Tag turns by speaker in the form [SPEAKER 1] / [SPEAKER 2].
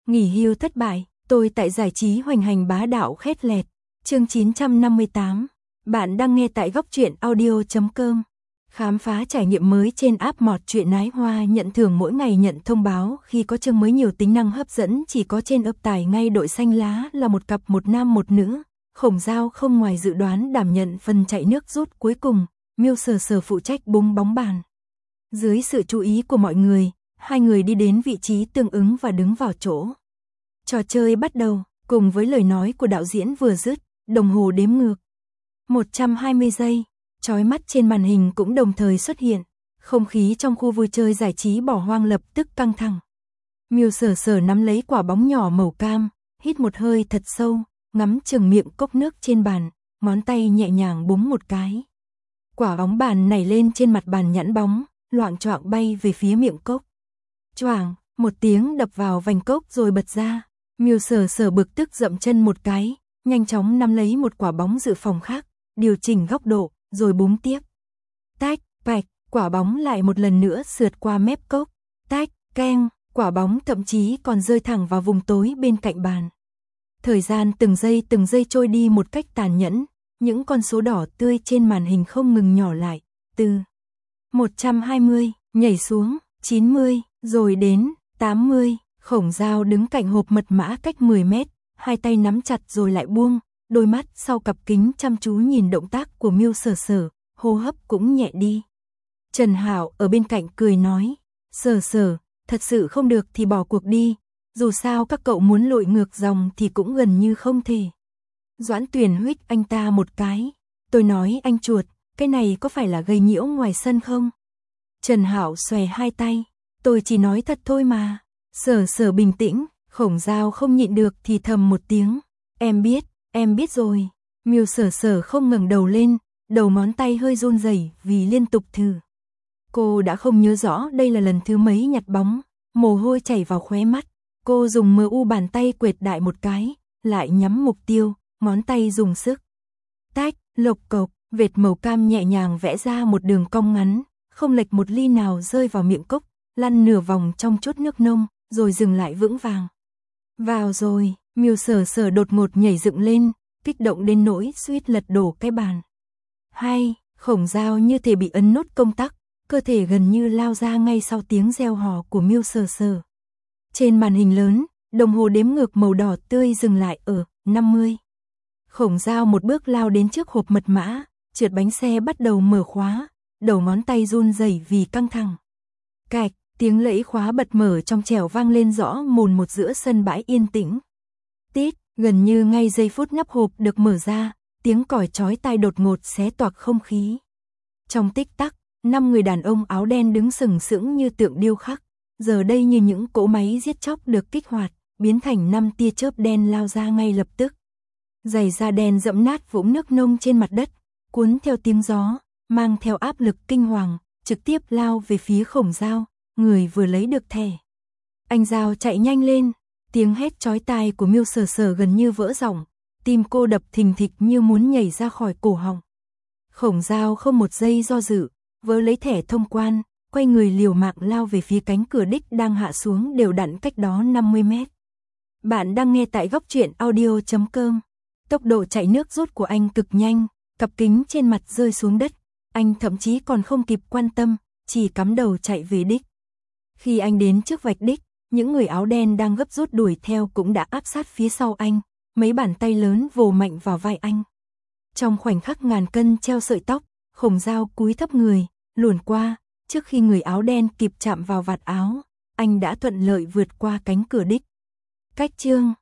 [SPEAKER 1] Nghỉ hưu thất bại, tôi tại giải trí hoành hành bá đạo khét lẹt. Chương 958. Bạn đang nghe tại góc truyện audio.com. Khám phá trải nghiệm mới trên app Mọt Truyện Ái Hoa, nhận thưởng mỗi ngày, nhận thông báo khi có chương mới, nhiều tính năng hấp dẫn chỉ có trên app. Tải ngay. Đội xanh lá là một cặp, một nam một nữ. Khổng Giao không ngoài dự đoán đảm nhận phần chạy nước rút cuối cùng, Miêu Sở phụ trách búng bóng bàn. Dưới sự chú ý của mọi người, hai người đi đến vị trí tương ứng và đứng vào chỗ. Trò chơi bắt đầu, cùng với lời nói của đạo diễn vừa dứt, đồng hồ đếm ngược 120 giây, chói mắt trên màn hình cũng đồng thời xuất hiện. Không khí trong khu vui chơi giải trí bỏ hoang lập tức căng thẳng. Miêu Sở nắm lấy quả bóng nhỏ màu cam, hít một hơi thật sâu, ngắm chừng miệng cốc nước trên bàn, ngón tay nhẹ nhàng búng một cái. Quả bóng bàn nảy lên trên mặt bàn nhẵn bóng, loạng choạng bay về phía miệng cốc. Choảng, một tiếng đập vào vành cốc rồi bật ra. Miêu Sở bực tức dậm chân một cái, nhanh chóng nắm lấy một quả bóng dự phòng khác, điều chỉnh góc độ, rồi búng tiếp. Tách, bạch, quả bóng lại một lần nữa sượt qua mép cốc. Tách, keng, quả bóng thậm chí còn rơi thẳng vào vùng tối bên cạnh bàn. Thời gian từng giây trôi đi một cách tàn nhẫn, những con số đỏ tươi trên màn hình không ngừng nhỏ lại, từ 120, nhảy xuống, 90, rồi đến 80, Khổng Giao đứng cạnh hộp mật mã cách 10 mét, hai tay nắm chặt rồi lại buông, đôi mắt sau cặp kính chăm chú nhìn động tác của Miêu Sở, hô hấp cũng nhẹ đi. Trần Hạo ở bên cạnh cười nói, Sở, thật sự không được thì bỏ cuộc đi, dù sao các cậu muốn lội ngược dòng thì cũng gần như không thể. Doãn Tuyền huých anh ta một cái, tôi nói anh chuột, cái này có phải là gây nhiễu ngoài sân không? Trần Hạo xòe hai tay, tôi chỉ nói thật thôi mà. Sở bình tĩnh, Khổng Giao không nhịn được thì thầm một tiếng, em biết rồi. Miêu Sở không ngẩng đầu lên, đầu ngón tay hơi run rẩy vì liên tục thử. Cô đã không nhớ rõ đây là lần thứ mấy nhặt bóng, mồ hôi chảy vào khóe mắt, cô dùng MU bàn tay quệt đại một cái, lại nhắm mục tiêu, ngón tay dùng sức. Tách, lộc cộc, vệt màu cam nhẹ nhàng vẽ ra một đường cong ngắn, không lệch một ly nào rơi vào miệng cốc, lăn nửa vòng trong chút nước nông, rồi dừng lại vững vàng. Vào rồi, Miêu Sở đột ngột nhảy dựng lên, kích động đến nỗi suýt lật đổ cái bàn. Hay, Khổng Giao như thể bị ấn nốt công tắc, cơ thể gần như lao ra ngay sau tiếng reo hò của Miêu Sở. Trên màn hình lớn, đồng hồ đếm ngược màu đỏ tươi dừng lại ở 50. Khổng Giao một bước lao đến trước hộp mật mã, trượt bánh xe bắt đầu mở khóa, đầu ngón tay run rẩy vì căng thẳng. Cạch, tiếng lẫy khóa bật mở trong trẻo vang lên rõ mồn một giữa sân bãi yên tĩnh. Tít, gần như ngay giây phút nắp hộp được mở ra, tiếng còi chói tai đột ngột xé toạc không khí. Trong tích tắc, 5 người đàn ông áo đen đứng sừng sững như tượng điêu khắc, giờ đây như những cỗ máy giết chóc được kích hoạt, biến thành 5 tia chớp đen lao ra ngay lập tức. Giày da đen dẫm nát vũng nước nông trên mặt đất, cuốn theo tiếng gió, mang theo áp lực kinh hoàng, trực tiếp lao về phía Khổng Giao, người vừa lấy được thẻ. Anh Giao chạy nhanh lên, tiếng hét chói tai của Miêu Sở gần như vỡ giọng, tim cô đập thình thịch như muốn nhảy ra khỏi cổ họng. Khổng Giao không một giây do dự, vớ lấy thẻ thông quan, quay người liều mạng lao về phía cánh cửa đích đang hạ xuống đều đặn cách đó 50 mét. Bạn đang nghe tại góc truyện audio.com. Tốc độ chạy nước rút của anh cực nhanh, cặp kính trên mặt rơi xuống đất, anh thậm chí còn không kịp quan tâm, chỉ cắm đầu chạy về đích. Khi anh đến trước vạch đích, những người áo đen đang gấp rút đuổi theo cũng đã áp sát phía sau anh, mấy bàn tay lớn vồ mạnh vào vai anh. Trong khoảnh khắc ngàn cân treo sợi tóc, Khổng Giao cúi thấp người, luồn qua, trước khi người áo đen kịp chạm vào vạt áo, anh đã thuận lợi vượt qua cánh cửa đích. Cách chương